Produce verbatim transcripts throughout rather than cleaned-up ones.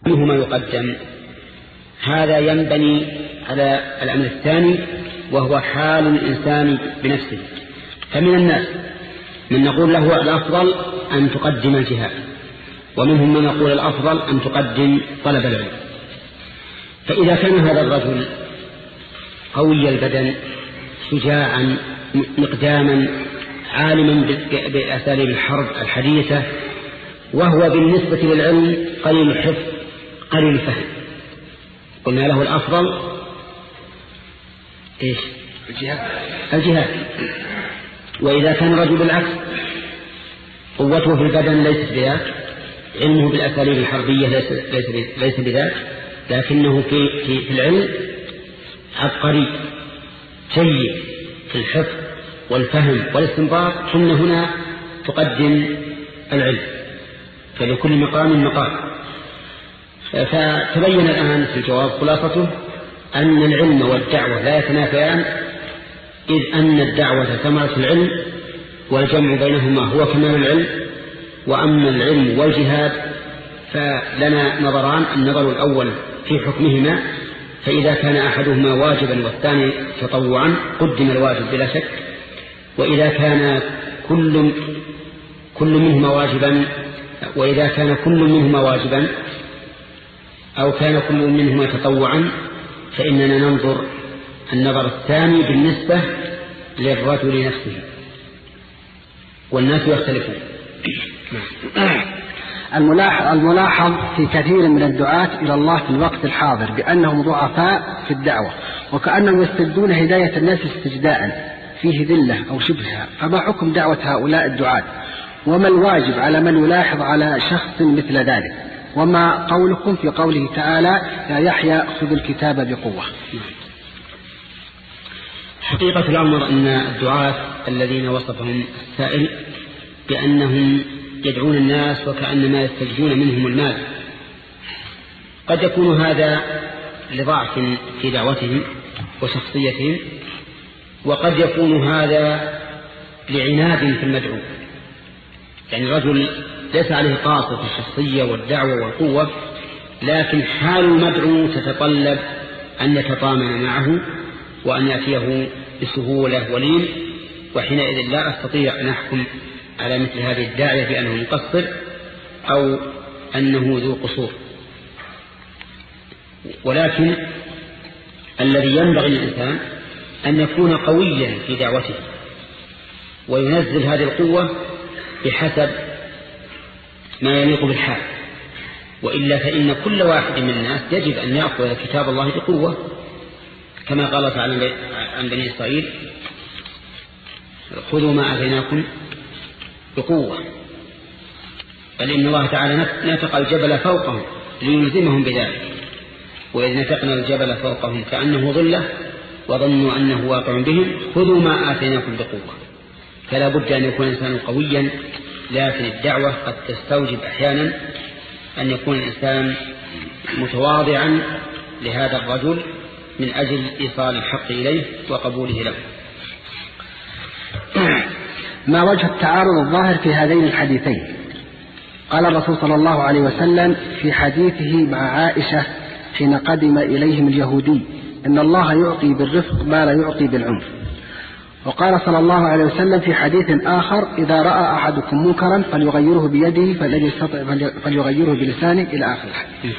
منهما يقدم. هذا ينبني على الأمر الثاني وهو حال الإنسان بنفسه. فمن الناس من نقول له الأفضل أن تقدم الجهاد، ومنهم من يقول الأفضل أن تقدم طلب العلم. فإذا كان هذا الرجل قوي البدن شجاعا مقداما عالما بأساليب الحرب الحديثة، وهو بالنسبة للعلم قليل الحفظ قليل الفهم، قلنا له الأفضل إيش؟ الجهاد. الجهاد. وإذا كان رجل بالعكس قوته في البدن ليست بذاك، علمه بالأساليب الحربية ليس, ليس, ليس بذاك، لكنه في, في, في العلم عبقري جيد في الحفظ والفهم والاستنباط، ثم هنا تقدم العلم، فلكل مقام مقام. فتبين الآن في الجواب خلاصته أن العلم والدعوة لا يتنافيان، إذ أن الدعوة ثمرة العلم والجمع بينهما هو كمال العلم، وأما العلم والجهاد فلنا نظران. النظر الأول في حكمهما، فإذا كان أحدهما واجبا والثاني تطوعا قدم الواجب بلا شك، وإذا كان كل كل منهما واجبا وإذا كان كل منهما واجبا أو كان كل منهما تطوعا فإننا ننظر النظر الثاني بالنسبة للرجل نفسه، والناس يختلفون. الملاحظ في كثير من الدعاة إلى الله في الوقت الحاضر بأنهم ضعفاء في الدعوة، وكأنهم يستجدون هداية الناس استجداء فيه ذلة أو شبهها. فما حكم دعوة هؤلاء الدعاة، وما الواجب على من يلاحظ على شخص مثل ذلك؟ وما قولكم في قوله تعالى يا يحيى خذ الكتاب بقوة؟ حقيقة الأمر أن الدعاة الذين وصفهم السائل بأنهم يدعون الناس وكأنما يستجدون منهم المال، قد يكون هذا لضعف في دعوتهم وشخصيتهم، وقد يكون هذا لعناد في المدعو. يعني الرجل ليس عليه قاصر في الشخصية والدعوة والقوة، لكن حال المدعو تتطلب أن يتطامن معه وأن يأتيه بسهولة ولين، وحينئذ لا أستطيع أن أحكم على مثل هذه الداعية بأنه مقصر أو أنه ذو قصور. ولكن الذي ينبغي للإنسان أن يكون قويا في دعوته وينزل هذه القوة بحسب ما يليق بالحال، وإلا فإن كل واحد من الناس يجب أن يأخذ كتاب الله بقوة، كما قال تعالى عن بني إسرائيل خذوا ما آتيناكم بقوة. بل إن الله تعالى نتق الجبل فوقهم ليلزمهم بذلك، وإذ نتقنا الجبل فوقهم كأنه ظلة وظنوا أنه واقع بهم خذوا ما آتيناكم بقوة. فلا بد أن يكون الإنسان قويا، لكن الدعوة قد تستوجب أحيانا أن يكون الإنسان متواضعا لهذا الرجل من أجل إيصال الحق إليه وقبوله له. ما وجه التعارض الظاهر في هذين الحديثين؟ قال الرسول صلى الله عليه وسلم في حديثه مع عائشة حين قدم إليهم اليهودي إن الله يعطي بالرفق ما لا يعطي بالعنف. وقال صلى الله عليه وسلم في حديث آخر إذا رأى أحدكم منكرا فليغيره بيده فالذي يستطيع فليغيره بلسانه إلى آخر الحديث.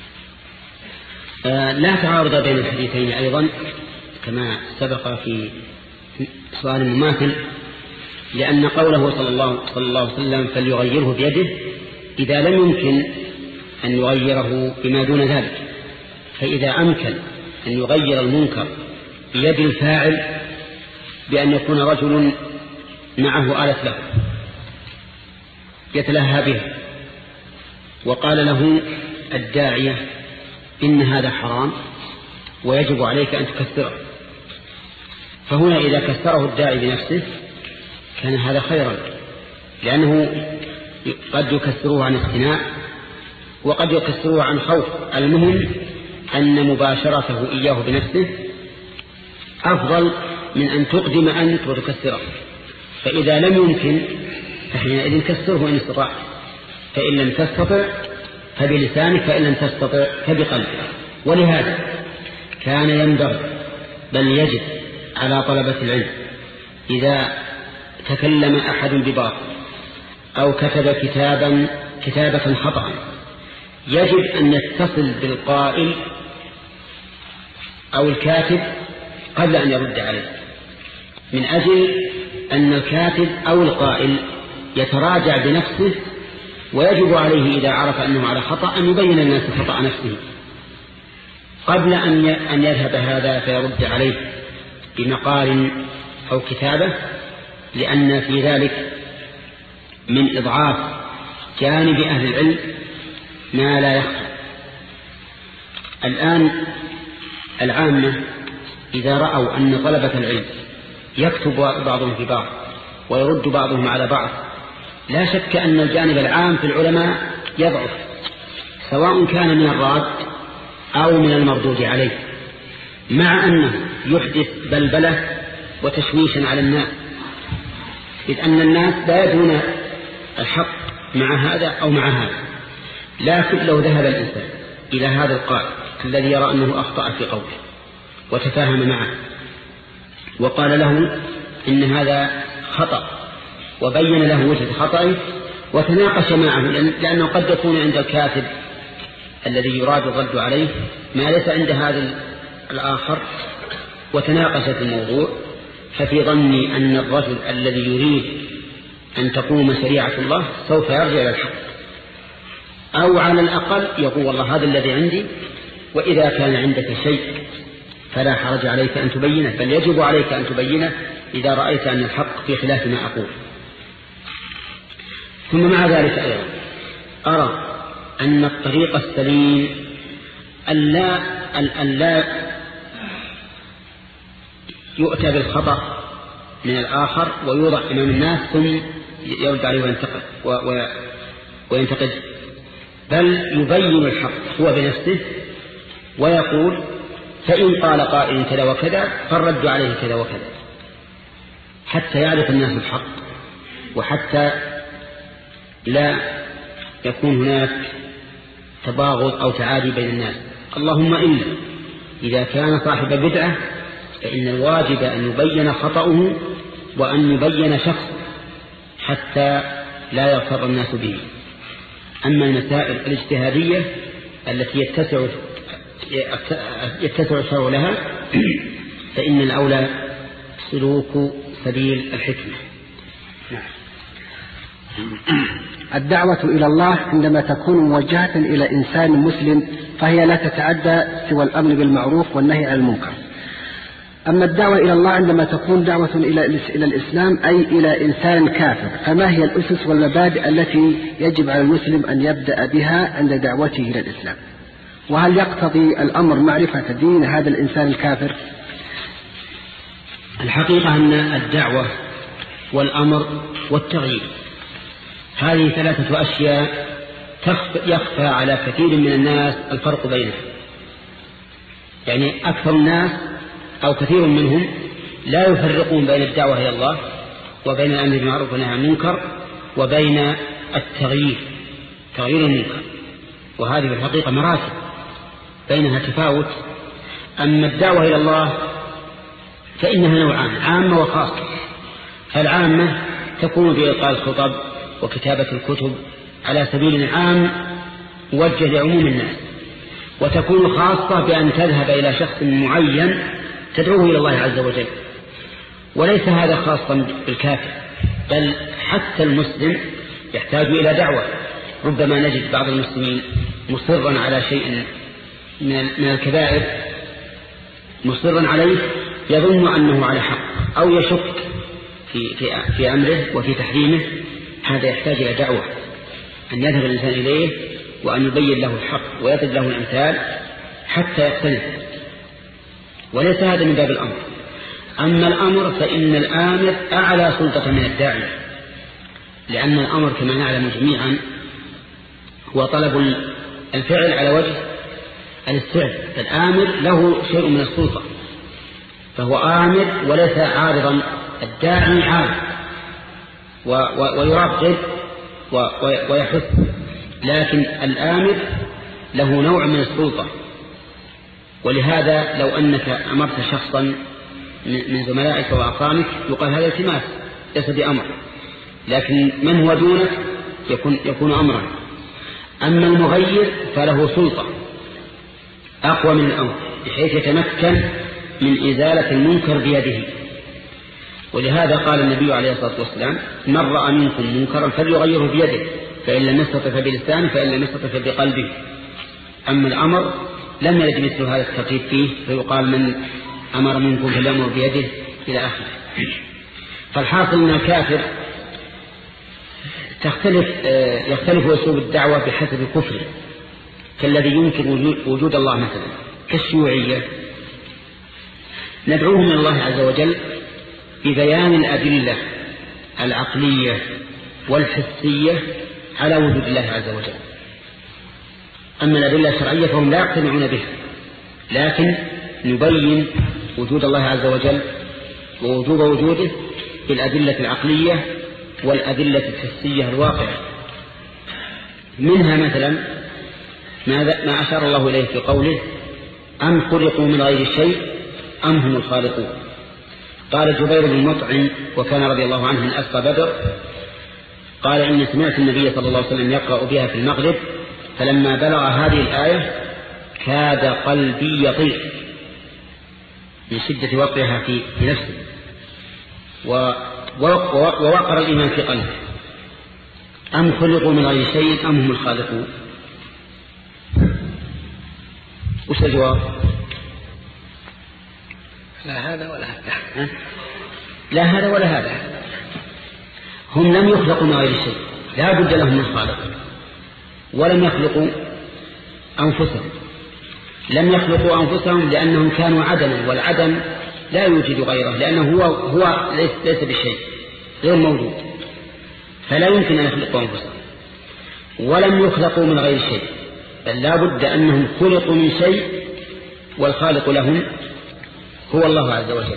آه لا تعارض بين الحديثين أيضا كما سبق في سؤال مماثل، لأن قوله صلى الله, صلى الله عليه وسلم فليغيره بيده إذا لم يمكن أن يغيره بما دون ذلك، فإذا أمكن أن يغير المنكر بيد الفاعل بأن يكون رجل معه آلة له يتلهى به وقال له الداعية إن هذا حرام ويجب عليك أن تكثره، فهنا إذا كثره الداعي بنفسه كان هذا خيرا، لأنه قد يكثروه عن استناء وقد يكثروه عن خوف. المهم أن مباشرته إياه بنفسه أفضل من أن تقدم أنت وتكثره. فإذا لم يمكن فحينئذ كثره إن استطعت، فإن لم تستطع فبلسانك، فإن لم تستطع فبقلبك. ولهذا كان ينبغي بل يجب على طلبة العلم إذا تكلم أحد بباطل أو كتب كتابا كتابة خطأ يجب أن يتصل بالقائل أو الكاتب قبل أن يرد عليه، من أجل أن الكاتب أو القائل يتراجع بنفسه، ويجب عليه إذا عرف أنه على خطأ أن يبين الناس خطأ نفسه قبل أن يذهب هذا فيرد عليه بمقال أو كتابة، لأن في ذلك من إضعاف جانب أهل العلم ما لا يخفى. الآن العامة إذا رأوا أن طلبة العلم يكتب بعضهم في بعض ويرد بعضهم على بعض، لا شك أن الجانب العام في العلماء يضعف، سواء كان من الراد أو من المردود عليه، مع أنه يحدث بلبلة وتشويشا على الناس، إذ أن الناس لا يدرون الحق مع هذا أو مع هذا. لكن لو ذهب الإنسان إلى هذا القائل الذي يرى أنه أخطأ في قوله وتفاهم معه وقال له إن هذا خطأ وبين له وجه خطأه وتناقش معه، لأنه قد يكون عند الكاتب الذي يراد الرد عليه ما ليس عند هذا الآخر، وتناقش في الموضوع، ففي ظني أن الرجل الذي يريد أن تقوم شريعة الله سوف يرجع إلى الحق، أو على الأقل يقول والله هذا الذي عندي، وإذا كان عندك شيء فلا حرج عليك أن تبينه، بل يجب عليك أن تبينه إذا رأيت أن الحق في خلاف ما أقول. ثم مع ذلك أيضا أرى أن الطريق السليم ألا, ألا يؤتى بالخطأ من الآخر ويوضع أمام الناس ثم يرد عليه وينتقد وينتقد، بل يبين الحق هو بنفسه ويقول فإن قال قائل كذا وكذا فالرد عليه كذا وكذا، حتى يعرف الناس الحق وحتى لا يكون هناك تباغض أو تعادي بين الناس. اللهم إلا إذا كان صاحب بدعة فإن الواجب أن يبين خطأه وأن يبين شخصه حتى لا يغتر الناس به. أما المسائل الاجتهادية التي يتسع يتسع الشرع لها فإن الأولى سلوك سبيل الحكمة. الدعوة إلى الله عندما تكون موجهة إلى إنسان مسلم فهي لا تتعدى سوى الأمر بالمعروف والنهي عن المنكر. أما الدعوة إلى الله عندما تكون دعوة إلى إلى الإسلام أي إلى إنسان كافر، فما هي الأسس والمبادئ التي يجب على المسلم أن يبدأ بها عند دعوته إلى الإسلام؟ وهل يقتضي الأمر معرفة دين هذا الإنسان الكافر؟ الحقيقة أن الدعوة والأمر والتغيير هذه ثلاثة أشياء يخفى على كثير من الناس الفرق بينها. يعني أكثر الناس أو كثير منهم لا يفرقون بين الدعوة إلى الله وبين الأمر بالمعروف والنهي عن المنكر وبين التغيير تغيير المنكر، وهذه في الحقيقة مراتب بينها تفاوت. أما الدعوة إلى الله فإنها نوعان، عامة وخاصة. فالعامة تكون بإلقاء الخطب وكتابة الكتب على سبيل عام موجه لعموم الناس، وتكون خاصة بأن تذهب إلى شخص معين تدعوه إلى الله عز وجل. وليس هذا خاصا بالكافر، بل حتى المسلم يحتاج إلى دعوة. ربما نجد بعض المسلمين مصرا على شيء من الكبائر مصرا عليه يظن أنه على حق أو يشك في, في, في أمره وفي تحريمه، هذا يحتاج إلى دعوة، أن يذهب الإنسان إليه وأن يبين له الحق ويضرب له الأمثال حتى يقتنع. وليس هذا من باب الأمر. أما الأمر فإن الآمر أعلى سلطة من الداعي، لأن الأمر كما نعلم جميعا هو طلب الفعل على وجه الاستعد. الآمر له شيء من السلطة فهو آمر وليس عارضا. الداعي عارض ويرغب ويحث لكن الآمر له نوع من السلطة، ولهذا لو أنك أمرت شخصا من زملائك وأقامك يقال هذا التماس ليس بأمر، لكن من هو دونك يكون, يكون أمرا. أما المغير فله سلطة أقوى من الأمر بحيث يتمكن من إزالة المنكر بيده. ولهذا قال النبي عليه الصلاة والسلام: من رأى منكم منكرا فليغيره بيده، فإن لم يستطع فبلسانه، فإن لم يستطع فبقلبه. أما الأمر لم يرد مثل هذا الترتيب فيه، فيقال من أمر منكم فليأمر بيده إلى آخره. فالحاصل أن الكافر تختلف يختلف أسلوب الدعوة بحسب كفره، كالذي ينكر وجود الله مثلا كالشيوعية. ندعوهم إلى الله عز وجل ببيان الأدلة العقلية والحسية على وجود الله عز وجل. أما الأدلة الشرعية فهم لا يقتنعون بها، لكن نبين وجود الله عز وجل ووجوب وجوده بالأدلة العقلية والأدلة الحسية الواقعة. منها مثلا ما أشار الله إليه في قوله: أم خلقوا من غير شيء أم هم الخالقون. قال جبير بن مطعم وكان رضي الله عنه من أسقى بدر قال: إني سمعت النبي صلى الله عليه وسلم يقرأ بها في المغرب، فلما بلغ هذه الآية كاد قلبي يطير من شدة وقعها في نفسه، ووقر الإيمان في قلبه. أم خلقوا من غير شيء أم هم الخالقون. وش الجواب؟ لا هذا ولا هذا. لا هذا ولا هذا. هم لم يخلقوا من غير شيء، لا بد لهم من خالق. ولم يخلقوا أنفسهم، لم يخلقوا أنفسهم لأنهم كانوا عدما، والعدم لا يوجد غيره، لأنه هو, هو ليس, ليس بشيء، غير موجود، فلا يمكن أن يخلقوا أنفسهم. ولم يخلقوا من غير شيء، بل لا بد أنهم خلقوا من شيء، والخالق لهم هو الله عز وجل.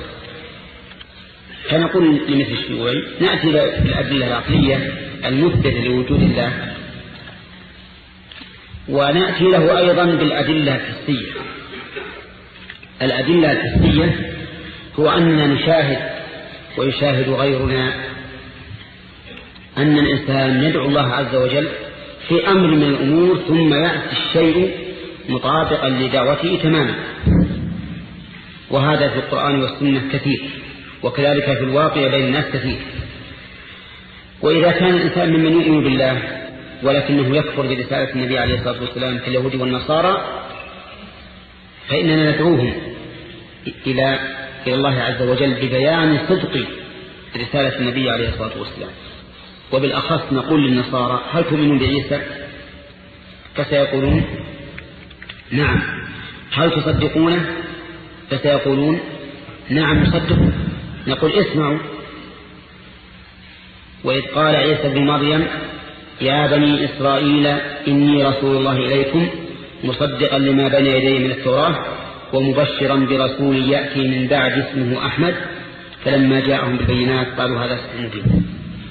فنقول لمثل الشيوعي نأتي بالأدلة العقلية المثبتة لوجود الله، ونأتي له أيضا بالأدلة الحسية. الأدلة الحسية هو أننا نشاهد ويشاهد غيرنا أن الإنسان يدعو الله عز وجل في أمر من الأمور، ثم يأتي الشيء مطابقا لدعوته تماما. وهذا في القرآن والسنة كثير، وكذلك في الواقع بين الناس كثير. وإذا كان الإنسان ممن يؤمن بالله ولكنه يكفر برسالة النبي عليه الصلاة والسلام كاليهود والنصارى، فإننا ندعوهم إلى إلى الله عز وجل ببيان صدق رسالة النبي عليه الصلاة والسلام. وبالأخص نقول للنصارى: هل تؤمنون بعيسى؟ فسيقولون نعم. هل تصدقونه؟ فسيقولون نعم نصدق. نقول: اسمعوا: وإذ قال عيسى بن مريم يا بني إسرائيل إني رسول الله إليكم مصدقا لما بين يدي من التوراة ومبشرا برسول يأتي من بعد اسمه أحمد، فلما جاءهم بالبينات قالوا هذا سحر مبين.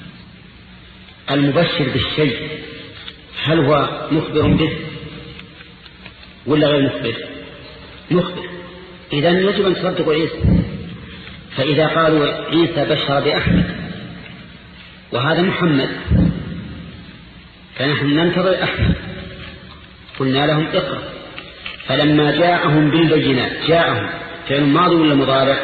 المبشر بالشيء هل هو مخبر به ولا غير مخبر؟ مخبر. إذن يجب أن تصدقوا عيسى. فإذا قالوا عيسى بشر بأحمد وهذا محمد، فنحن ننتظر أحمد، قلنا لهم اقرأ. فلما جاءهم بالبينات، جاءهم فعل ماضي ولا مضارع؟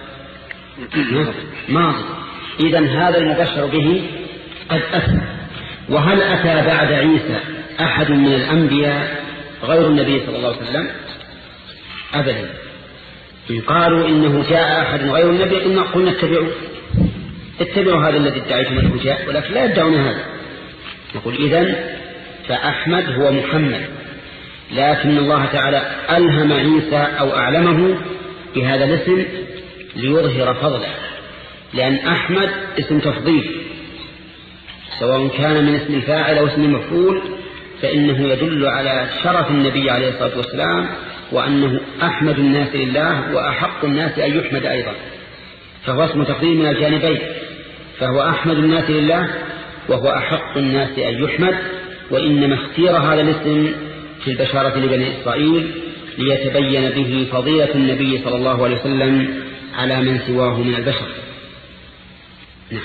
ماضي. إذن هذا المبشر به قد أتى. وهل أتى بعد عيسى أحد من الأنبياء غير النبي صلى الله عليه وسلم؟ أبدا. إن قالوا إنه جاء أحد غير النبي قلنا قلنا اتبعوا اتبعوا هذا الذي ادعيتم أنه جاء، ولكن لا يدعون هذا. نقول إذن فأحمد هو محمد، لكن الله تعالى ألهم عيسى أو أعلمه بهذا الاسم ليظهر فضله، لأن أحمد اسم تفضيل، سواء كان من اسم الفاعل أو اسم المفعول، فإنه يدل على شرف النبي عليه الصلاة والسلام، وأنه أحمد الناس لله وأحق الناس أن يحمد أيضا، فهو اسم تفضيل من الجانبين، فهو أحمد الناس لله وهو أحق الناس أن يحمد، وإنما اختير هذا الاسم في البشارة لبني إسرائيل ليتبين به فضيلة النبي صلى الله عليه وسلم على من سواه من البشر. نعم.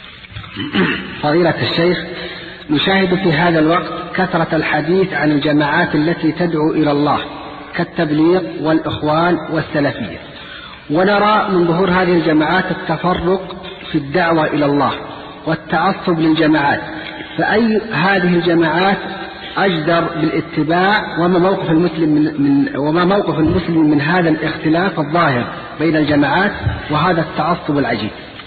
فضيلة الشيخ، نشاهد في هذا الوقت كثرة الحديث عن الجماعات التي تدعو إلى الله كالتبليغ والإخوان والسلفية، ونرى من ظهور هذه الجماعات التفرق في الدعوة إلى الله والتعصب للجماعات، فأي هذه الجماعات أجدر بالاتباع؟ وما موقف المسلم من, من وما موقف المسلم من هذا الاختلاف الظاهر بين الجماعات وهذا التعصب العجيب؟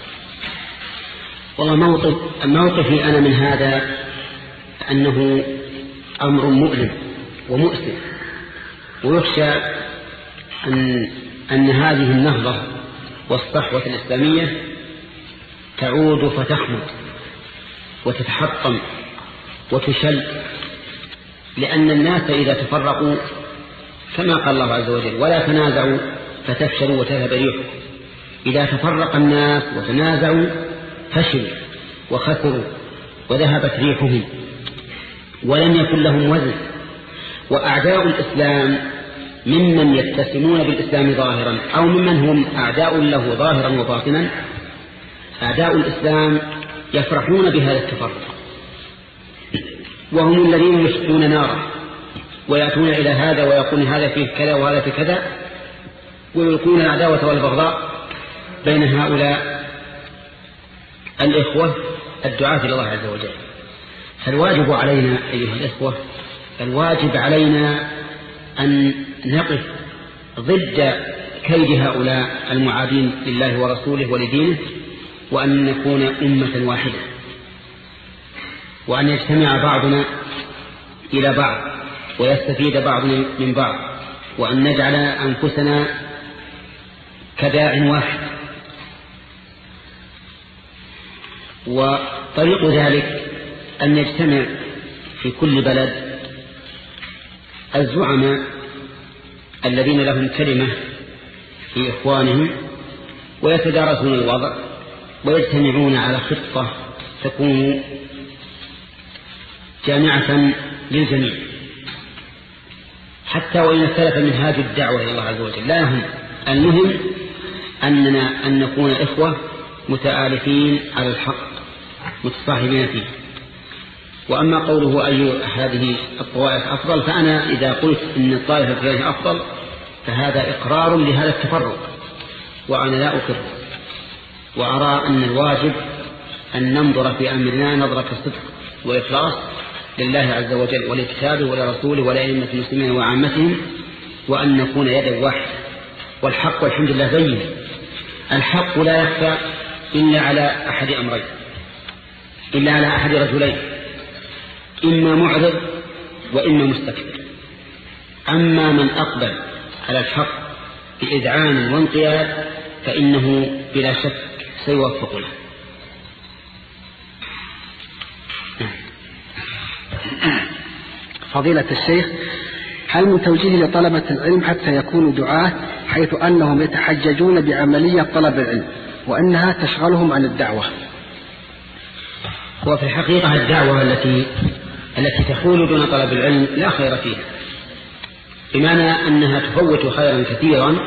والله موقف موقفي أنا من هذا أنه أمر مؤلم ومؤسف، ويخشى أن, أن هذه النهضة والصحوة الإسلامية تعود فتخمد وتتحطم وتشل، لأن الناس إذا تفرقوا كما قال الله عز وجل ولا تنازعوا فتفشلوا وتذهب ريحكم، إذا تفرق الناس وتنازعوا فشلوا وخسروا وذهبت ريحهم ولم يكن لهم وزن. وأعداء الإسلام ممن يتسمون بالإسلام ظاهرا أو ممن هم أعداء له ظاهرا وباطنا، أعداء الإسلام يفرحون بهذا التفرق، وهم الذين يشعلون نارا ويأتون إلى هذا ويقولون هذا فيه كذا وهذا فيه كذا، ويلقون العداوة والبغضاء بين هؤلاء الإخوة الدعاة إلى الله عز وجل. فالواجب علينا أيها الإخوة، الواجب علينا أن نقف ضد كيد هؤلاء المعادين لله ورسوله ولدينه، وأن نكون أمة واحدة، وأن يجتمع بعضنا إلى بعض ويستفيد بعضنا من بعض، وأن نجعل أنفسنا كداع واحد. وطريق ذلك أن يجتمع في كل بلد الزعماء الذين لهم كلمة في إخوانهم ويتدارسون الوضع ويجتمعون على خطة تكون جامعة للجميع، حتى وإن اختلف منهاج الدعوة إلى الله عز وجل لا يهم، المهم أننا أن نكون إخوة متآلفين على الحق متصاحبين فيه. وأما قوله أي هذه الطوائف أفضل، فأنا إذا قلت إن الطائفة الفلانية أفضل فهذا إقرار لهذا التفرق، وأنا لا أقر، وأرى أن الواجب أن ننظر في أمرنا نظرة الصدق وإخلاص لله عز وجل ولكتابه ولرسوله ولأئمة المسلمين وعامتهم، وأن نكون يدا واحدة. والحق والحمد لله بين، الحق لا يخفى إلا على أحد أمرين، إلا على أحد رجلين، إما معرض وإما مستكبر. أما من أقبل على الحق بإذعان وانقياد فإنه بلا شك سيوفق له. فضيلة الشيخ، هل من توجيه لطلبة العلم حتى يكونوا دعاة، حيث أنهم يتحججون بعملية طلب العلم وأنها تشغلهم عن الدعوة؟ وفي الحقيقة الدعوة التي التي تحول دون طلب العلم لا خير فيها، بمعنى أنها تفوت خيرا كثيرا.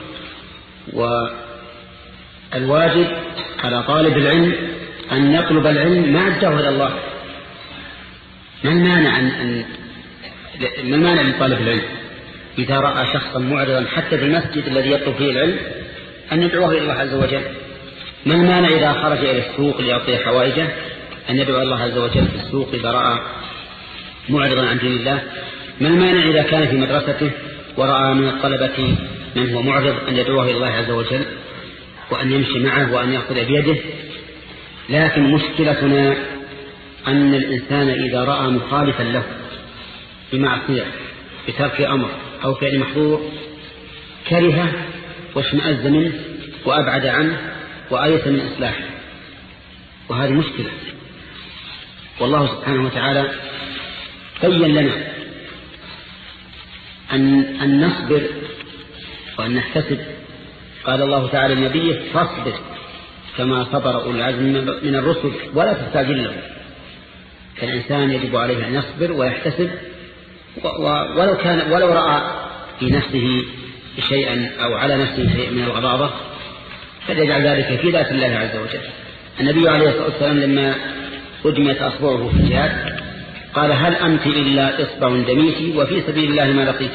والواجب على طالب العلم أن يطلب العلم مع الدعوة إلى الله. ما المانع أن ما المانع لطالب العلم إذا رأى شخصا معرضا حتى في المسجد الذي يطلب فيه العلم أن يدعوه إلى الله عز وجل؟ ما المانع إذا خرج إلى السوق ليعطي حوائجه أن يدعو الله عز وجل في السوق إذا رأى معرضا عن دين الله؟ ما المانع إذا كان في مدرسته ورأى من الطلبة من هو معرض أن يدعوه إلى الله عز وجل وأن يمشي معه وأن يأخذ بيده؟ لكن مشكلتنا أن الإنسان إذا رأى مخالفا له بمعصية بترك أمر أو فعل محظور كرهه واشمأز منه وأبعد عنه وآيس من إصلاحه، وهذه مشكلة. والله سبحانه وتعالى بين لنا أن, أن نصبر وأن نحتسب. قال الله تعالى لنبيه: فاصبر كما صبر أولو العزم من الرسل ولا تستعجل لهم. فالإنسان يجب عليه أن يصبر ويحتسب، ولو كان ولو رأى في نفسه شيئا أو على نفسه شيء من الغضاضة فليجعل ذلك في ذات الله عز وجل. النبي عليه الصلاة والسلام لما أدمت أصبعه في الجهاد قال: هل أنت إلا إصبع دميتي وفي سبيل الله ما لقيت.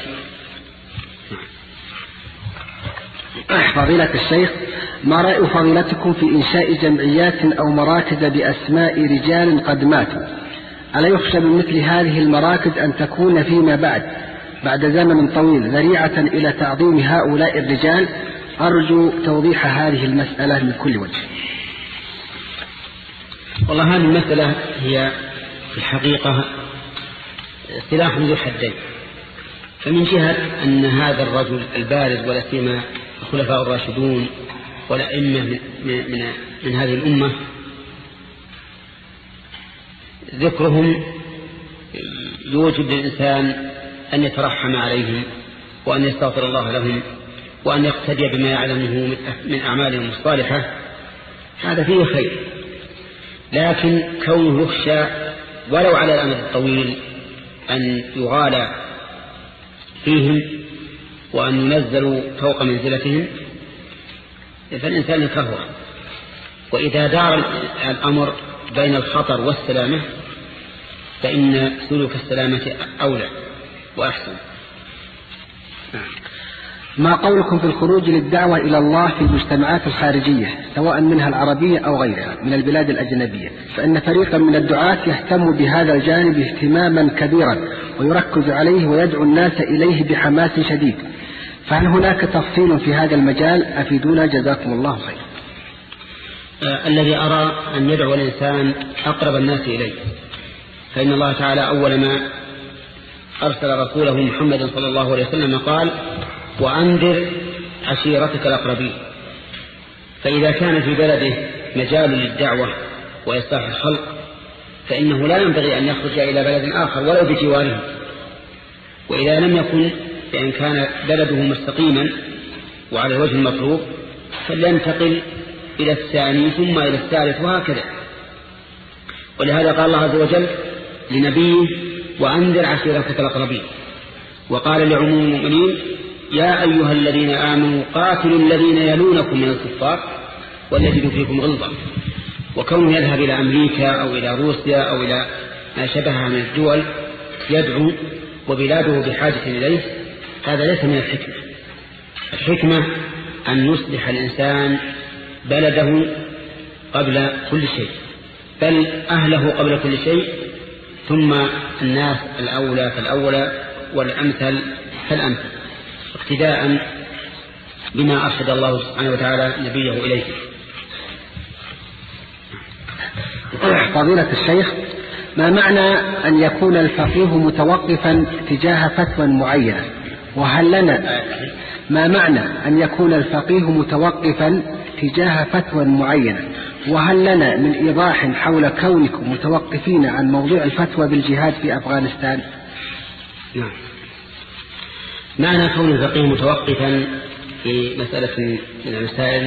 فضيلة الشيخ، ما رأي فضيلتكم في إنشاء جمعيات أو مراكز بأسماء رجال قد ماتوا؟ ألا يخشى من مثل هذه المراكز أن تكون فيما بعد بعد زمن طويل ذريعة إلى تعظيم هؤلاء الرجال؟ أرجو توضيح هذه المسألة من كل وجه. والله هذه المسألة هي في الحقيقة سلاح ذو حدين. فمن جهة أن هذا الرجل البارز ولا سيما الخلفاء الراشدون والأئمة من, من, من هذه الأمة ذكرهم يوجب للإنسان أن يترحم عليهم وأن يستغفر الله لهم وأن يقتدي بما يعلمه من أعمالهم الصالحة، هذا فيه خير. لكن كونه يخشى ولو على الأمد الطويل أن يغالى فيهم وأن ينزلوا فوق منزلتهم فالإنسان يكرهه. وإذا دار الأمر بين الخطر والسلامة فإن سلوك السلامة أولى وأحسن. ما قولكم في الخروج للدعوة إلى الله في المجتمعات الخارجية سواء منها العربية أو غيرها من البلاد الأجنبية؟ فإن فريقا من الدعاة يهتم بهذا الجانب اهتماما كبيرا ويركز عليه ويدعو الناس إليه بحماس شديد، فهل هناك تفصيل في هذا المجال؟ أفيدونا جزاكم الله خير. آه الذي أرى أن يدعو الإنسان أقرب الناس إليه، فإن الله تعالى أول ما أرسل رسوله محمد صلى الله عليه وسلم قال: وأنذر عشيرتك الأقربين. فإذا كان في بلده مجال للدعوة وإصلاح الخلق فإنه لا ينبغي أن يخرج إلى بلد آخر ولو بجواره. وإذا لم يكن فإن كان بلده مستقيما وعلى الوجه المطلوب فلينتقل إلى الثاني ثم إلى الثالث وهكذا. ولهذا قال الله عز وجل لنبيه: وأنذر عشيرتك الأقربين. وقال لعموم المؤمنين: يا أيها الذين آمنوا قاتلوا الذين يلونكم من الكفار وليجدوا فيكم غلظة. وكونه يذهب إلى أمريكا أو إلى روسيا أو إلى ما شبهها من الدول يدعو وبلاده بحاجة إليه، هذا ليس من الحكمة. الحكمة أن يصلح الإنسان بلده قبل كل شيء، بل أهله قبل كل شيء، ثم الناس الأولى فالأولى والأمثل فالأمثل، اقتداء بما أرشد الله سبحانه وتعالى نبيه إليه. فضيلة الشيخ، ما معنى أن يكون الفقيه متوقفا تجاه فتوى معينة؟ وهل لنا ما معنى أن يكون الفقيه متوقفا تجاه فتوى معينة؟ وهل لنا من إيضاح حول كونكم متوقفين عن موضوع الفتوى بالجهاد في أفغانستان؟ نعم. معنى كون الفقيه متوقفا في مسألة من المسائل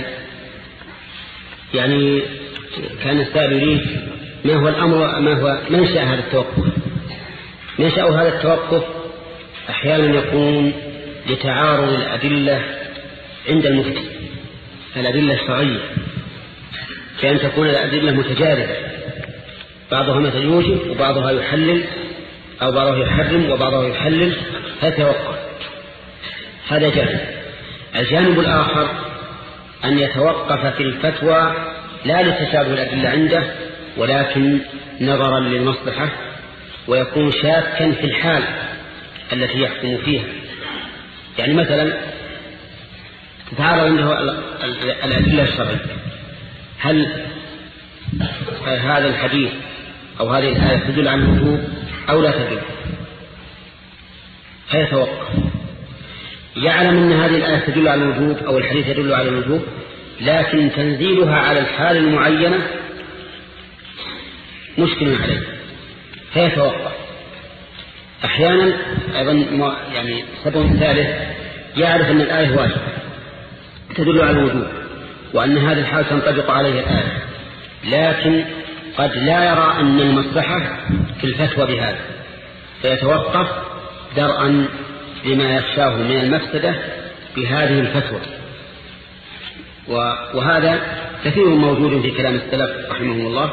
يعني كان السائل يريد ما هو الأمر، ما هو منشأ هذا التوقف. منشأ هذا التوقف أحيانا يكون لتعارض الأدلة عند المفتي، الأدلة الشرعية، كأن تكون الأدلة متجاربة، بعضها مثل يوجب وبعضها يحلل أو بعضها يحرم وبعضها يحلل فتوقف، هذا جانب. الجانب الآخر أن يتوقف في الفتوى لا لتشابه الأدلة عنده ولكن نظرا للمصلحة، ويكون شاكا في الحال التي يحكم فيها. يعني مثلا تتعارض عنده الأدلة الشرعية، هل هذا الحديث أو هذه الآية تدل على الوجوب أو لا تدل، فيتوقف. يعلم أن هذه الآية تدل على الوجوب أو الحديث يدل على الوجوب، لكن تنزيلها على الحال المعينة مشكل عليه فيتوقف. أحيانا أيضا يعني سبب ثالث يعرف أن الآية واجبة تدل على الوجوب وأن هذا الحال تنطبق عليه الآية، لكن قد لا يرى أن المصلحة في الفتوى بهذا، فيتوقف درءا لما يخشاه من المفسدة بهذه الفتوى. وهذا كثير موجود في كلام السلف رحمه الله.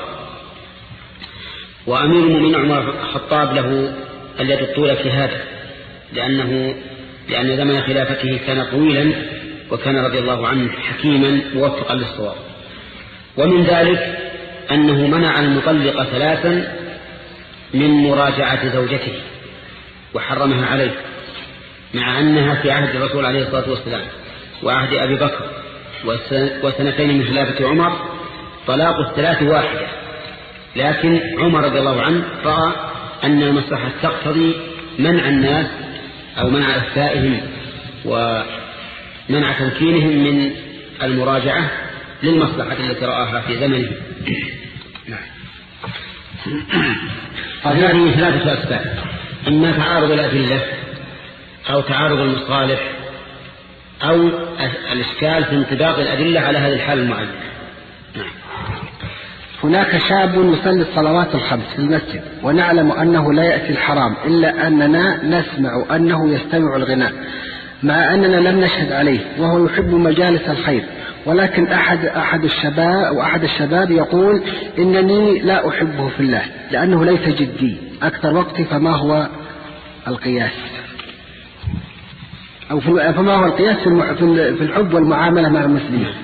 وأمير المؤمنين عمر الخطاب له اليد الطولة في هذا، لأنه لأن زمن خلافته كان طويلا، وكان رضي الله عنه حكيما موفقا للصواب. ومن ذلك أنه منع المطلق ثلاثا من مراجعة زوجته وحرمها عليه، مع أنها في عهد الرسول عليه الصلاة والسلام وعهد أبي بكر وسنتين من خلافة عمر طلاق الثلاث واحدة، لكن عمر رضي الله عنه رأى أن المصلحة تقتضي منع الناس أو منع أفتائهم ومنع تمكينهم من المراجعة للمصلحة التي رآها في زمنه. هذه ثلاثة أسباب: إما تعارض الأدلة، أو تعارض المصالح، أو الإشكال في انطباق الأدلة على هذه الحالة المعينة. هناك شاب يصلي الصلوات الخمس في المسجد، ونعلم أنه لا يأتي الحرام، إلا أننا نسمع أنه يستمع الغناء، مع أننا لم نشهد عليه، وهو يحب مجالس الخير، ولكن أحد أحد الشباب وأحد الشباب يقول إنني لا أحبه في الله لأنه ليس جدي أكثر وقتي. فما هو القياس؟ أو فما هو القياس في الحب والمعاملة مع المسلمين؟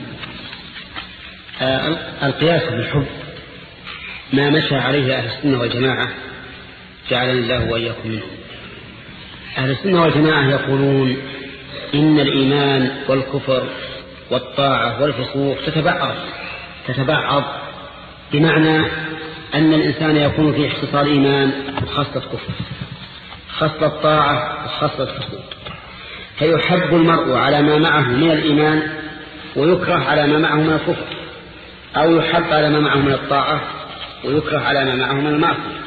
آه القياس في الحب ما مشى عليه أهل السنة والجماعة، جعلني الله وإياكم منهم. أهل السنة والجماعة يقولون إن الإيمان والكفر والطاعة والفسوق تتبعض تتبعض بمعنى أن الإنسان يكون في اختصار إيمان وخاصة كفر، خاصة طاعة وخاصة فسوق، فيحب المرء على ما معه من الإيمان ويكره على ما معه من الكفر، أو يحب على ما معه من الطاعة ويكره على ما معه من المعصية.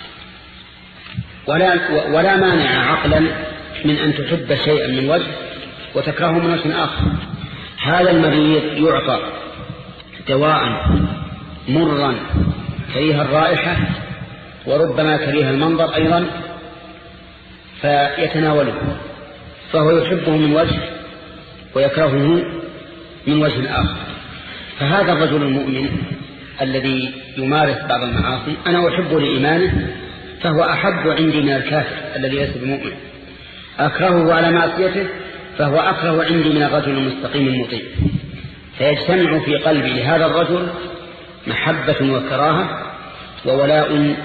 ولا, ولا مانع عقلا من أن تحب شيئا من وجه وتكرهه من وجه آخر. هذا المريض يعطى دواء مرا كريه الرائحة وربما كريه المنظر أيضا فيتناوله، فهو يحبه من وجه ويكرهه من وجه آخر. فهذا الرجل المؤمن الذي يمارس بعض المعاصي أنا أحبه لإيمانه، فهو أحب عندي من الكافر الذي ليس بمؤمن. أكرهه على معصيته، فهو أكره عندي من الرجل المستقيم المطيع. فيجتمع في قلبي لهذا الرجل محبة وكراهة وولاء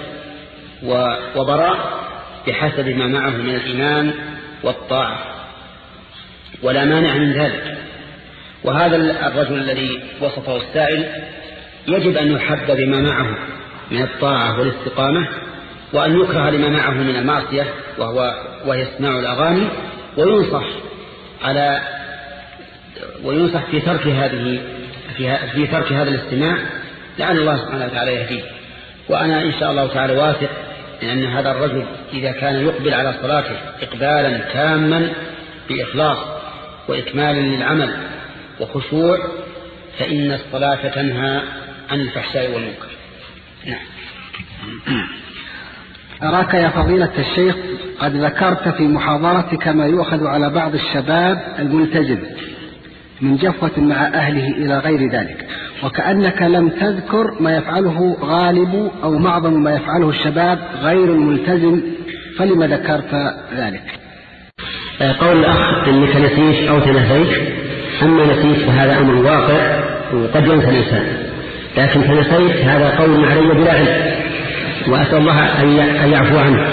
وبراء بحسب ما معه من الإيمان والطاعة، ولا مانع من ذلك. وهذا الرجل الذي وصفه السائل يجب أن يحب بما معه من الطاعة والاستقامة، وأن يكره لما معه من المعصية وهو وهي استماع الأغاني، وينصح على وينصح في ترك هذه في, في ترك هذا الاستماع، لعل الله سبحانه وتعالى يهديه. وأنا إن شاء الله تعالى واثق لأن هذا الرجل إذا كان يقبل على صلاته إقبالا تاما بإخلاص وإكمال للعمل وخشوع، فإن الصلاة تنهى عن الفحشاء والمنكر. نعم. أراك يا فضيلة الشيخ قد ذكرت في محاضرتك ما يؤخذ على بعض الشباب الملتزم من جفوة مع أهله إلى غير ذلك، وكأنك لم تذكر ما يفعله غالب أو معظم ما يفعله الشباب غير الملتزم، فلما ذكرت ذلك؟ قول الأخ إنك نسيت أو تنسيت، أما نسيت فهذا أمر واقع وقد ينسى الإنسان، لكن تنسيت هذا قول علي بلا علم، وأسأل الله أن يعفو عنه.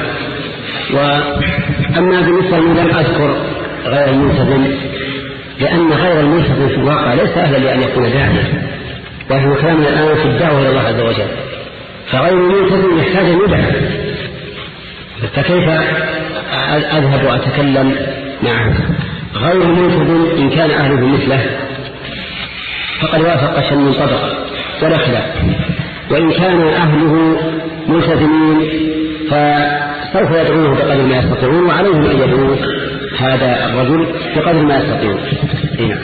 وأما بالنسبة لي لم أذكر غير الملتزم، لأن غير الملتزم في الواقع ليس أهلا لأن يكون داعيا، وهو كلامنا الآن في الدعوة إلى الله عز وجل، فغير الملتزم يحتاج أن يدعى، فكيف أذهب وأتكلم معه؟ غير الملتزم إن كان أهله مثله فقد وافق شن طبق ولا خلاف، وإن كان أهله ملتزمين فسوف يدعوه بقدر ما يستطيعون، وعليهم أن يدعوه هذا الرجل بقدر ما يستطيعون. هنا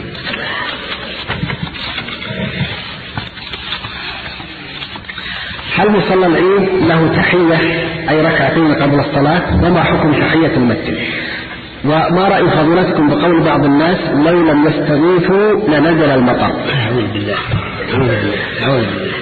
هل مصلى العيد له تحية أي ركعتين قبل الصلاة؟ وما حكم تحية المسجد؟ وما رأي فضيلتكم بقول بعض الناس لو لم يستغيثوا لنزل المطر؟ أعوذ بالله أعوذ بالله أعوذ بالله.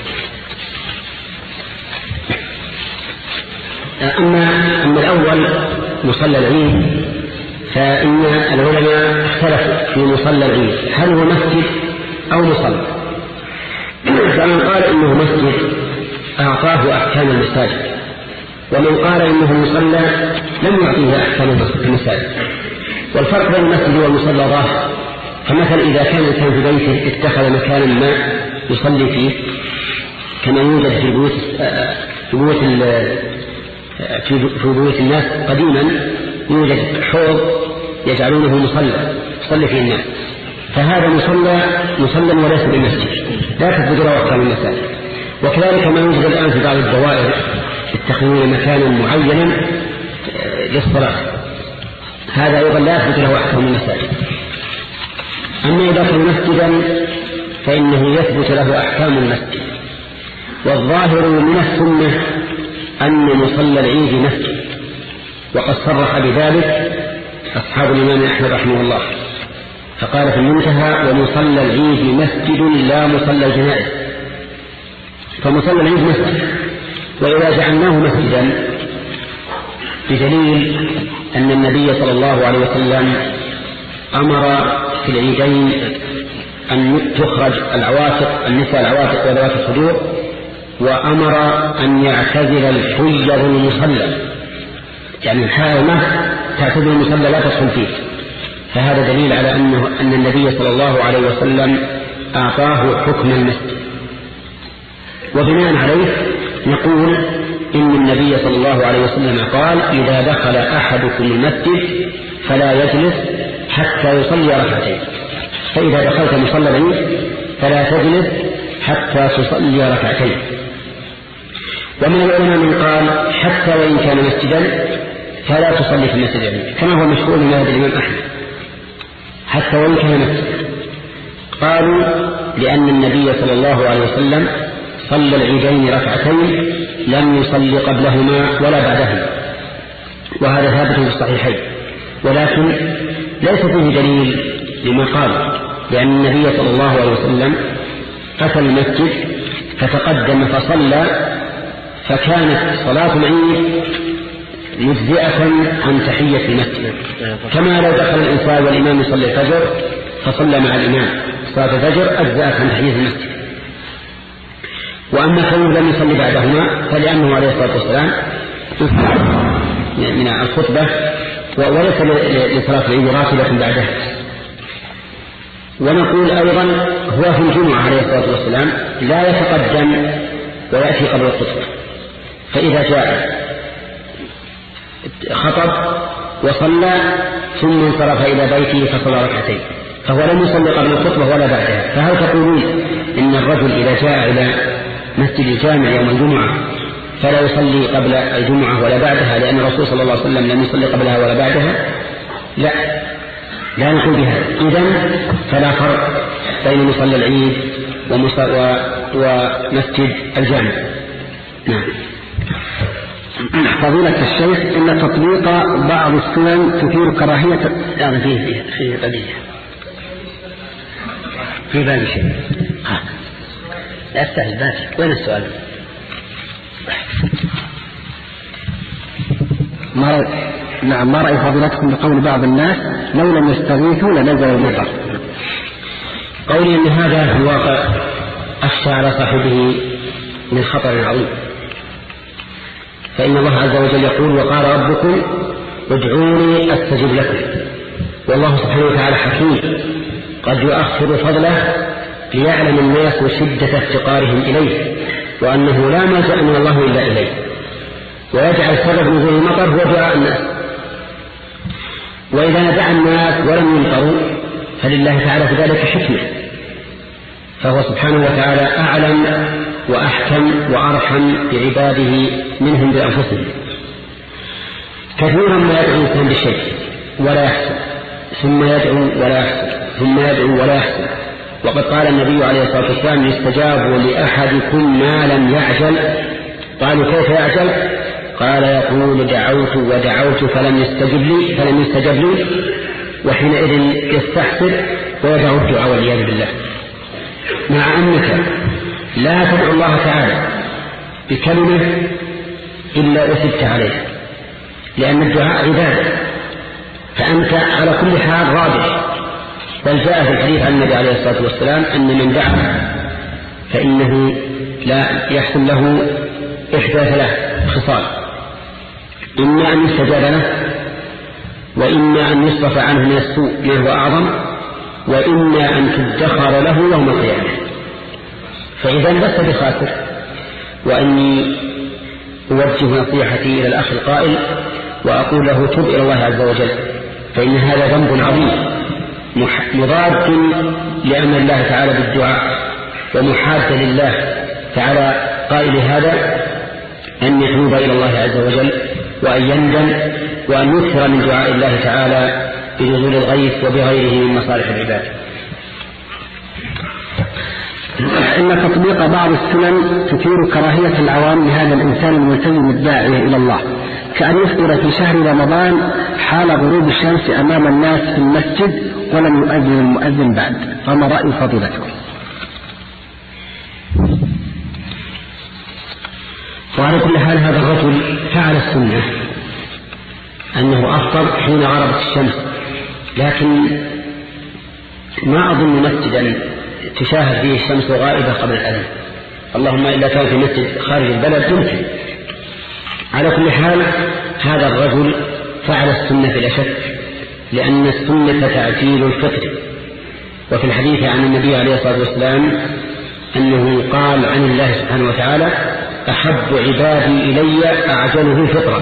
أما أما الأول مصلى العيد فإن العلماء اختلفوا في مصلى العيد هل هو مسجد أو مصلى. فمن قال إنه مسجد أعطاه أحكام المساجد، ومن قال إنه مصلى لم يعطيه أحكام المساجد. والفرق بين المسجد والمصلى ظاهر. فمثلا إذا كان الإنسان في بيته اتخذ مكانا ما يصلي فيه كما يوجد في بيوت في بيوت في بيوت الناس قديما، يوجد حوض يجعلونه مصلى يصلي فيه الناس، فهذا مصلى مصلى وليس بمسجد، لا تثبت له أحكام المساجد. وكذلك ما يوجد الآن في بعض الدوائر يتخذون مكانا معينا للصلاة، هذا أيضا لا يثبت له أحكام المساجد. أما إذا كان مسجدا فإنه يثبت له أحكام المسجد. والظاهر من السنة أن مصلى العيد مسجد، وقد صرح بذلك أصحاب الإمام أحمد رحمه الله، فقال في المنتهى ومصلى العيد مسجد لا مصلى الجنائز. فمصلى العيد مسجد، وإذا جعلناه مسجدا بدليل أن النبي صلى الله عليه وسلم أمر في العيدين أن تخرج العواتق النساء العواتق وذوات الخدور، وأمر أن يعتزل الحيض المصلى، يعني الحائمة تعتزل المصلى لا تدخل فيه. فهذا دليل على أنه أن النبي صلى الله عليه وسلم أعطاه حكم المسجد. وبناء عليه نقول إن النبي صلى الله عليه وسلم قال إذا دخل أحدكم المسجد فلا يجلس حتى يصلي ركعتين. فإذا دخلت مصلى العيد فلا تجلس حتى تصلي ركعتين. ومن العلماء من قال حتى وإن كان مسجدا فلا تصلي في المسجد العيد، كما هو مشهور من هذا الإمام أحمد، حتى وإن كان مسجدا. قالوا لأن النبي صلى الله عليه وسلم صلى العيدين ركعتين لم يصلي قبلهما ولا بعدهما، وهذا ثابت في الصحيحين. ولكن ليس فيه دليل لما قال، لأن النبي صلى الله عليه وسلم أتى المسجد فتقدم فصلى، فكانت صلاة العيد مجزئة عن تحية المسجد، كما لو دخل الإنسان والإمام يصلي الفجر فصلى مع الإمام صلاة الفجر أجزأت عن تحية المسجد. وأما كونه لم يصلي بعدهما فلأنه عليه الصلاة والسلام من الخطبة وليس لصلاة العيد راتبة بعدها. ونقول أيضا هو في الجمعة عليه الصلاة والسلام لا يتقدم ويأتي قبل الخطبة، فإذا جاء خطب وصلى ثم انصرف إلى بيته فصلى ركعتين، فهو لم يصلي قبل الخطبة ولا بعدها. فهل تقولون إن الرجل إذا جاء إلى مسجد الجامع يوم الجمعة فلا يصلي قبل الجمعة ولا بعدها لأن الرسول صلى الله عليه وسلم لم يصلي قبلها ولا بعدها؟ لا، لا نقول بهذا. إذن فلا فرق بين مصلى العيد ومسجد الجامع. نعم. فضيلة الشيخ إن تطبيق بعض السنن تثير كراهية. يعني فيه فيه قضية في باب شيء. ها لا استهل باسك. وين السؤال؟ ما رأي... نعم ما رأي فضيلتكم بقول بعض الناس لو لم يستغيثوا لنزل المطر؟ قولي أن هذا في الواقع أخشى على صاحبه من خطر عظيم. فإن الله عز وجل يقول وقال ربكم ادعوني أستجب لكم، والله سبحانه وتعالى حكيم قد يؤخر فضله ليعلم الناس شدة افتقارهم إليه، وأنه لا ملجأ من الله إلا إليه، ويجعل سبب نزول المطر هو دعاء الناس. وإذا دعا الناس ولم يمطروا فلله تعالى في ذلك حكمة، فهو سبحانه وتعالى أعلم وأحكم وأرحم بعباده منهم بأنفسهم. كثيرا ما يدعو الإنسان بشيء ولا يحصل، ثم يدعو ولا يحصل، ثم يدعو ولا يحصل، وقد قال النبي عليه الصلاة والسلام يستجاب لأحدكم ما لم يعجل. قالوا كيف يعجل؟ قال يقول دعوت ودعوت فلم يستجب لي فلم يستجب لي وحينئذ يستحسر ويدعو الدعاء والعياذ بالله، مع أنك لا تدعو الله تعالى بكلمة إلا أثبت عليها، لأن الدعاء عبادة، فأنت على كل حال رابح. بل جاء في الحديث عن النبي عليه الصلاة والسلام أن من دعا فإنه لا يحصل له إحدى ثلاث خصال: إما أن يستجاب له، وإما أن يصرف عنه من السوء ما هو أعظم، وإما أن تدخر له يوم القيامة. فإذا لست بخاسر. وأني أوجه نصيحتي إلى الأخ القائل وأقول له تب إلى الله عز وجل، فإن هذا ذنب عظيم مضاد لأمر الله تعالى بالدعاء ومحاد لله تعالى. قائل هذا أن يتوب إلى الله عز وجل وأن يندم وأن يكثر من دعاء الله تعالى بنزول الغيث وبغيره من مصالح العباد. إن تطبيق بعض السنن تثير كراهية العوام لهذا الإنسان الملتزم الداعي إلى الله، كأن يفطر في شهر رمضان حال غروب الشمس أمام الناس في المسجد ولم يؤذن المؤذن بعد. فما رأي فضيلتكم؟ وعلى كل حال هذا الرجل فعل السنة أنه أفطر حين غربت الشمس، لكن ما أظن مسجدا تشاهد فيه الشمس غائبة قبل الأذان، اللهم إلا كان في مسجد خارج البلد يمكن. على كل حال هذا الرجل فعل السنة بلا شك، لأن السنة تعجيل الفطر. وفي الحديث عن النبي عليه الصلاة والسلام أنه قال عن الله سبحانه وتعالى أحب عبادي إلي أعجله فطرا.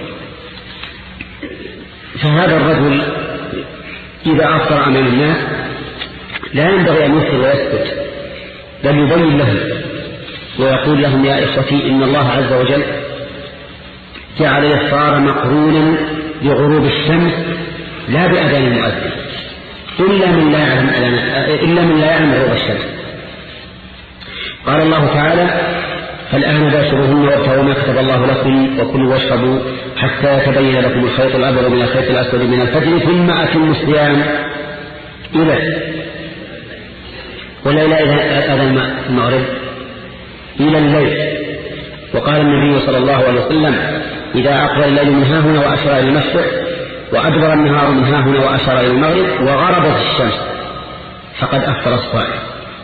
فهذا الرجل إذا أفطر أمام الناس لا ينبغي أن يفطر ويسكت، بل يبين لهم ويقول لهم يا إخوتي إن الله عز وجل جعل الإفطار مقرونا بغروب الشمس لا بأذان المؤذن، إلا من لا يعلم إلا من لا يعلم غروب الشمس. قال الله تعالى فالآن باشروهن وابتغوا ما كتب الله لكم وكلوا واشربوا حتى يتبين لكم الخيط الأبيض من الخيط الأسود من الفجر ثم أتموا الصيام إلى ولا إلى أذان المغرب إلى الليل. وقال النبي صلى الله عليه وسلم إذا أقبل الليل من ها هنا وأشار إلى المشرق وأدبر النهار من ها هنا وأشار إلى المغرب وغربت الشمس فقد أفطر الصائم.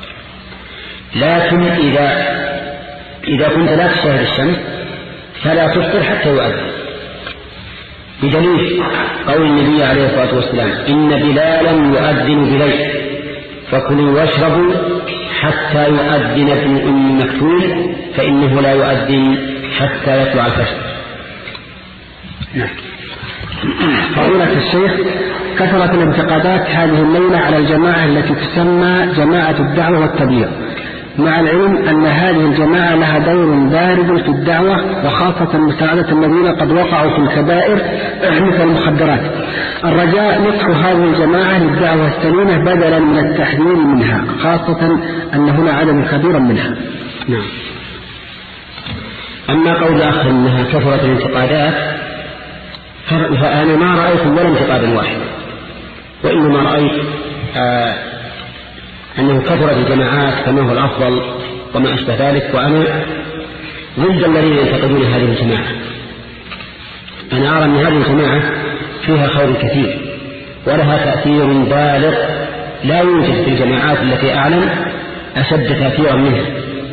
لكن إذا إذا كنت لا تشاهد الشمس فلا تفطر حتى يؤذن، بدليل قول النبي عليه الصلاة والسلام إن بلالا يؤذن بليل فكلوا واشربوا حتى يؤذن ابن أم مكتوم فإنه لا يؤذن حتى يطلع الفجر. فضيلة الشيخ، كثرت الانتقادات هذه الليلة على الجماعة التي تسمى جماعة الدعوة والتبليغ، مع العلم أن هذه الجماعة لها دور بارز في الدعوة وخاصة مساعدة الذين قد وقعوا في الكبائر مثل المخدرات. الرجاء نصح هذه الجماعة للدعوة السليمة بدلا من التحذير منها، خاصة أن هنا عدد كبير منها. نعم. أما قول آخر أنها كثرت الانتقادات فأنا ما رأيت ولا انتقادا واحد، وإنما رأيت آه أنه كثرت الجماعات كما هو الأفضل وما أشبه ذلك، وأنا ضد الذين ينتقدون هذه الجماعة. أنا أرى أن هذه الجماعة فيها خير كثير ولها تأثير بالغ لا يوجد في الجماعات التي أعلم أشد تأثيرا منها.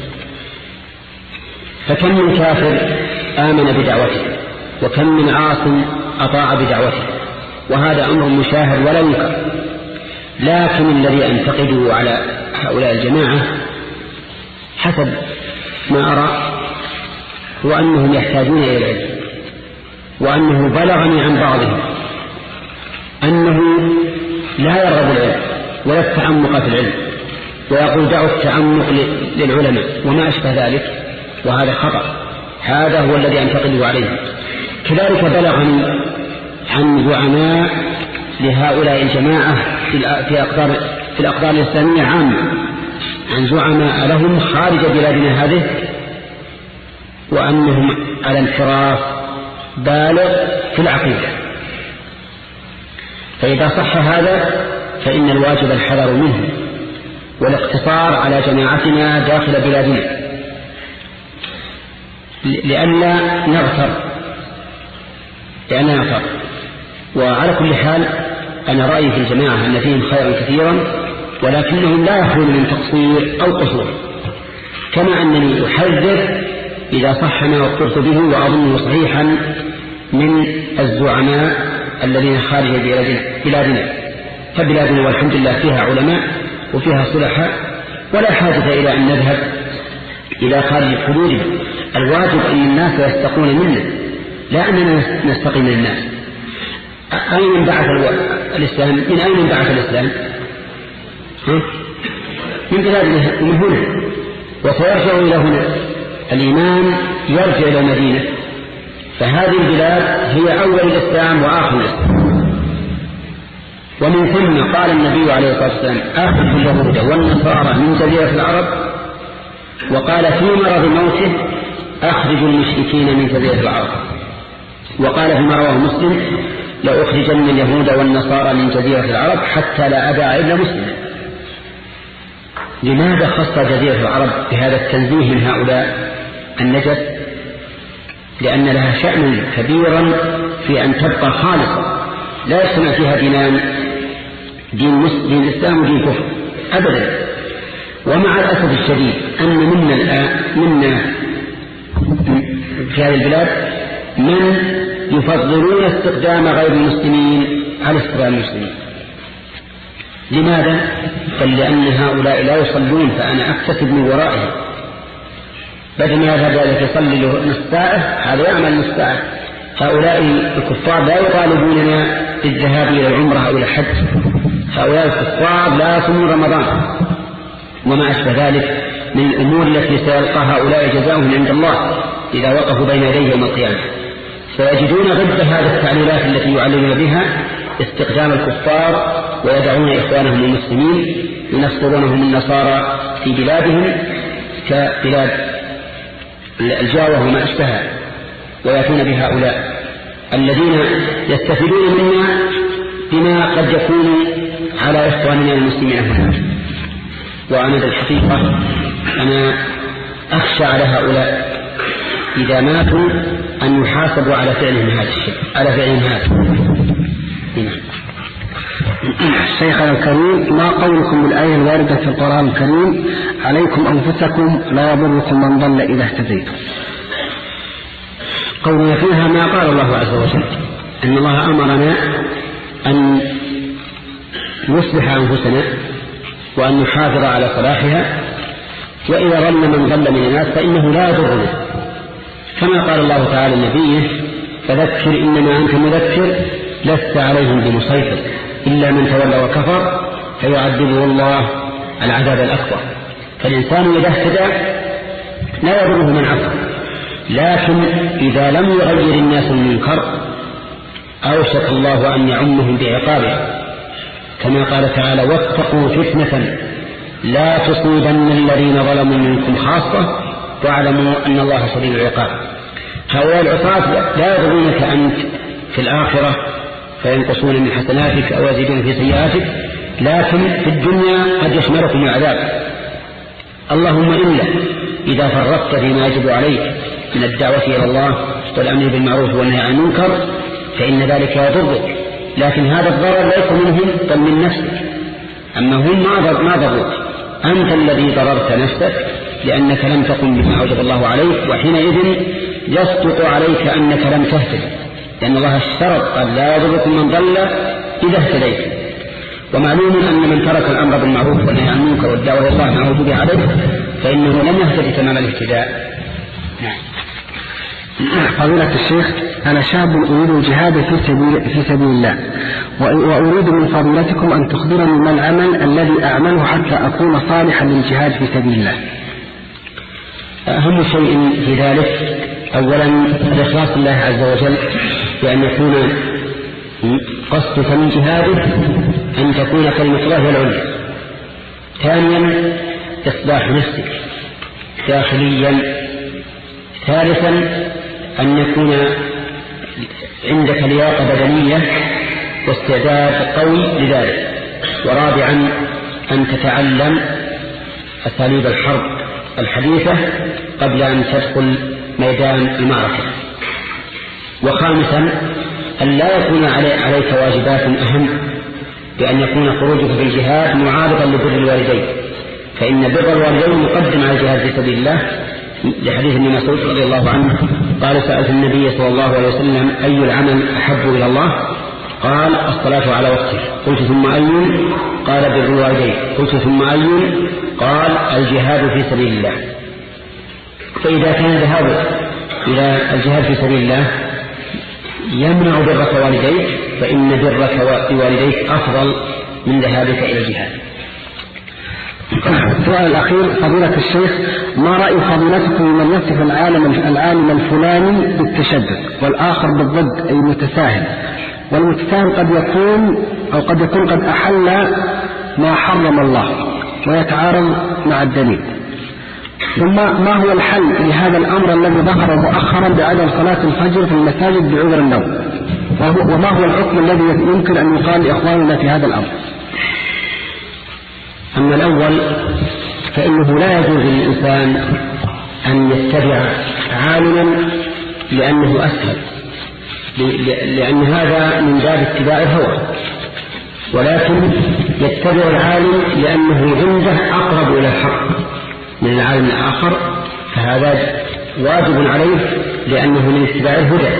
فكم من كافر آمن بدعوته وكم من عاص أطاع بدعوته، وهذا أمر مشاهد ولا ينكر. لكن الذي أنتقده على هؤلاء الجماعة حسب ما أرى هو أنهم يحتاجون إلى العلم، وأنه بلغني عن بعضهم أنه لا يرغب العلم ولا التعمق في العلم، ويقول دعوا التعمق للعلماء وما أشبه ذلك، وهذا خطأ. هذا هو الذي أنتقده عليه. كذلك بلغني عن زعماء لهؤلاء الجماعة في أقطار في الأقطار الإسلامية عامة عن زعماء لهم خارج بلادنا هذه وأنهم على انحراف بالغ في العقيدة. فإذا صح هذا فإن الواجب الحذر منه والاقتصار على جماعتنا داخل بلادنا لئلا نغتر لأننا نغتر. وعلى كل حال أنا رأيي في الجماعة أن فيهم خيرا كثيرا ولكنهم لا يخلون من تقصير أو قصور، كما أنني أحذر إذا صح ما وقرت به وأظنه صحيحا من الزعماء الذين خارج بلادنا. فبلادنا والحمد لله فيها علماء وفيها صلحاء ولا حاجة إلى أن نذهب إلى خارج حدودنا. الواجب أن الناس يستقون منا لا أننا نستقي من الناس. أين انبعث الإسلام؟ من أين انبعث الإسلام؟ ها؟ من بلادنا ومن هنا، وسيرجع إلى هنا. الإيمان يرجع إلى المدينة، فهذه البلاد هي أول الإسلام وآخر الإسلام. ومن ثم قال النبي عليه الصلاة والسلام أخرج اليهود والنصارى من جزيرة العرب، وقال في مرض موته أخرج المشركين من جزيرة العرب، وقال فيما رواه مسلم لأخرجن اليهود والنصارى من جزيرة العرب حتى لا أدع إلا مسلم. لماذا خص جزيرة العرب بهذا التنزيه من هؤلاء النجس؟ لأن لها شأن كبيرا في أن تبقى خالصة لا يجتمع فيها دينان، دين مسلم دين الإسلام ودين كفر أبدا. ومع الأسف الشديد أن منا الآن منا في هذه البلاد من يفضلون استخدام غير المسلمين على استخدام المسلمين. لماذا؟ قال لأن هؤلاء لا يصلون فأنا أكتسب من ورائهم، بدل ما يذهب ذلك يصلي له نصف ساعة هذا يعمل نصف ساعة. هؤلاء الكفار لا يطالبوننا بالذهاب إلى العمرة أو إلى الحج، هؤلاء الكفار لا يصومون رمضان وما أشبه ذلك من الأمور التي سيلقى هؤلاء جزاؤهم عند الله إذا وقفوا بين يديه يوم القيامة. فيجدون ضد هذه التعليلات التي يعلمون بها استخدام الكفار ويدعون إخوانهم المسلمين ينصرونهم النصارى في بلادهم كبلاد الجاوة وما أشبهها، ويأتون بهؤلاء الذين يستفيدون منا بما قد يكون على إخواننا المسلمين هنا. وأنا بالحقيقة أنا أخشى على هؤلاء إذا ماتوا أن يحاسبوا على فعلهم هذا الشيء على فعلهم هذا. شيخنا الكريم، ما قولكم بالآية الواردة في القرآن الكريم عليكم أنفسكم لا يضركم من ضل إذا اهتديتم؟ قولنا فيها ما قال الله عز وجل أن الله أمرنا أن نصلح أنفسنا وأن نحافظ على صلاحها، وإذا ظل من ضل من الناس فإنه لا يضرنا، كما قال الله تعالى لنبيه فذكر إنما أنت مذكر لست عليهم بمسيطر إلا من تولى وكفر فيعذبه الله العذاب الأكبر. فالإنسان إذا اهتدى لا يضره من عصى، لكن إذا لم يغير الناس المنكر أوشك الله أن يعمهم بعقابه، كما قال تعالى واتقوا فتنة لا تصيبن الذين ظلموا منكم خاصة واعلموا أن الله شديد العقاب. هؤلاء العصاة لا يضرونك أنت في الآخرة فينقصون من حسناتك أو يزيدون في سيئاتك، لكن في الدنيا قد يشملكم العذاب. اللهم إلا إذا فرطت فيما يجب عليك من الدعوة إلى الله والأمر بالمعروف والنهي عن المنكر فإن ذلك يضرك، لكن هذا الضرر ليس منهم بل من نفسك. أما هم ما ضروك، أنت الذي ضررت نفسك لأنك لم تقم بما أوجب الله عليك، وحينئذ يصدق عليك أنك لم تهتد، لأن الله اشترط قال لا يضركم من ضل إذا اهتديت. ومعلوم أن من ترك الأمر بالمعروف والنهي عن المنكر والدعوة إلى الله مع وجوبه عليه فإنه لم يهتدي تمام الاهتداء. فضيلة الشيخ، أنا شاب أريد الجهاد في سبيل, في سبيل الله، وأريد من فضيلتكم أن تخبرني ما العمل الذي أعمله حتى أكون صالحا للجهاد في سبيل الله. أهم شيء في ذلك أولا الإخلاص لله عز وجل، بأن يكون قصدك من جهاده أن تكون كلمة الله العليا ثانيا إصلاح نفسك داخليا. ثالثا أن يكون عندك لياقة بدنية واستعداد قوي لذلك. ورابعا أن تتعلم أساليب الحرب الحديثة قبل أن تدخل ميدان المعركة. وخامسا أن لا يكون عليك واجبات أهم بأن يكون خروجك في الجهاد معارضا لبر الوالدين، فإن بر الوالدين مقدم على الجهاد في سبيل الله، لحديث ابن مسعود رضي الله عنه قال: سألت النبي صلى الله عليه وسلم: أي العمل أحب إلى الله؟ قال: الصلاة على وقته. قلت: ثم أي؟ قال: بر الوالدين. قلت: ثم أي؟ قال: الجهاد في سبيل الله. فإذا كان ذهابك إلى الجهاد في سبيل الله يمنع برك والديك، فإن برك بوالديك أفضل من ذهابك إلى الجهاد. السؤال الأخير: فضيلة الشيخ، ما رأي فضيلتكم من يصف العالم العالم الفلاني بالتشدد والآخر بالضد أي متساهل، والمتساهل قد يكون أو قد يكون قد أحل ما حرم الله ويتعارض مع الدليل؟ ثم ما هو الحل لهذا الأمر الذي ظهر مؤخرا بعدم صلاة الفجر في المساجد بعذر النوم؟ وما هو الحكم الذي يمكن أن يقال لإخواننا في هذا الأمر؟ أما الأول فإنه لا يجوز للإنسان أن يتبع عالما لأنه أسهل، لأن هذا من باب اتباع الهوى، ولكن يتبع العالم لأنه عنده أقرب إلى الحق من العالم الآخر، فهذا واجب عليه لأنه من اتباع الهدى.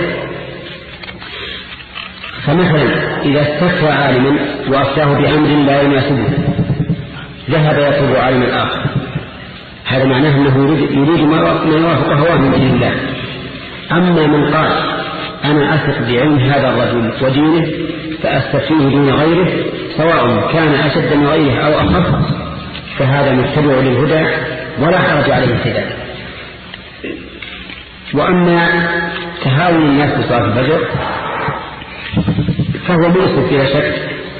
فمثلا إذا استفتى عالما وأفتاه بأمر لا يناسبه ذهب يطلب عالم الآخر، هذا معناه أنه يريد ما يوافق هواه من دين الله. أما من قال: أنا أثق بعلم هذا الرجل ودينه فأستفتيه دون غيره سواء كان أشد من غيره أو أخف، فهذا متبع للهدى ولا حرج عليه في ذلك. وأما تهاون الناس بصلاة الفجر فهو مؤسف بلا شك،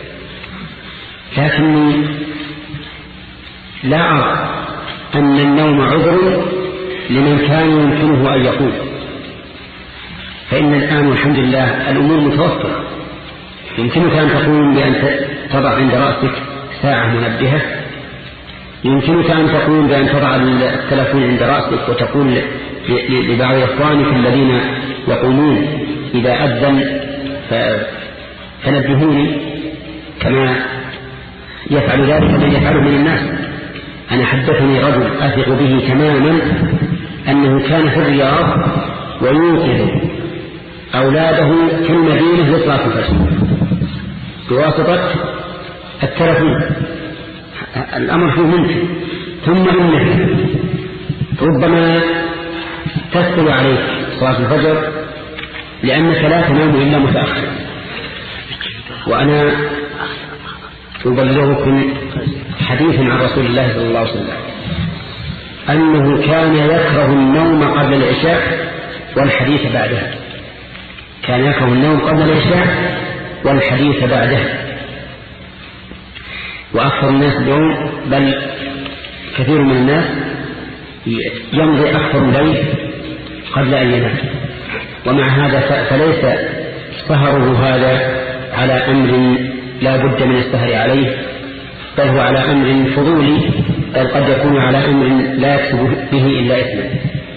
لكني لا أرى أن النوم عذر لمن كان يمكنه أن يقوم، فإن الآن الحمد لله الأمور متوفرة، يمكنك أن تقوم بأن تضع عند رأسك ساعة منبهة، يمكنك أن تقوم بأن تضع التلفون عند رأسك وتقول لبعض إخوانك الذين يقومون إذا أذن فنبهوني، كما يفعل ذلك من يفعله من الناس. أنا حدثني رجل أثق به تماما أنه كان في الرياض ويوقظ أولاده في المدينة لصلاة الفجر بواسطة التلفون. الأمر فيه ممكن. ثم إنه ربما تسهل عليك صلاة الفجر لأنك لا تنام إلا متأخر. وأنا أبلغكم حديث عن رسول الله صلى الله عليه وسلم أنه كان يكره النوم قبل العشاء والحديث بعدها، كان يكره النوم قبل العشاء والحديث بعدها. وأكثر الناس اليوم بل كثير من الناس يمضي أكثر الليل قبل أن ينام، ومع هذا فليس سهره هذا على أمر لا بد من السهر عليه، بل هو على أمر فضولي، بل قد يكون على أمر لا يكسب به إلا إثما.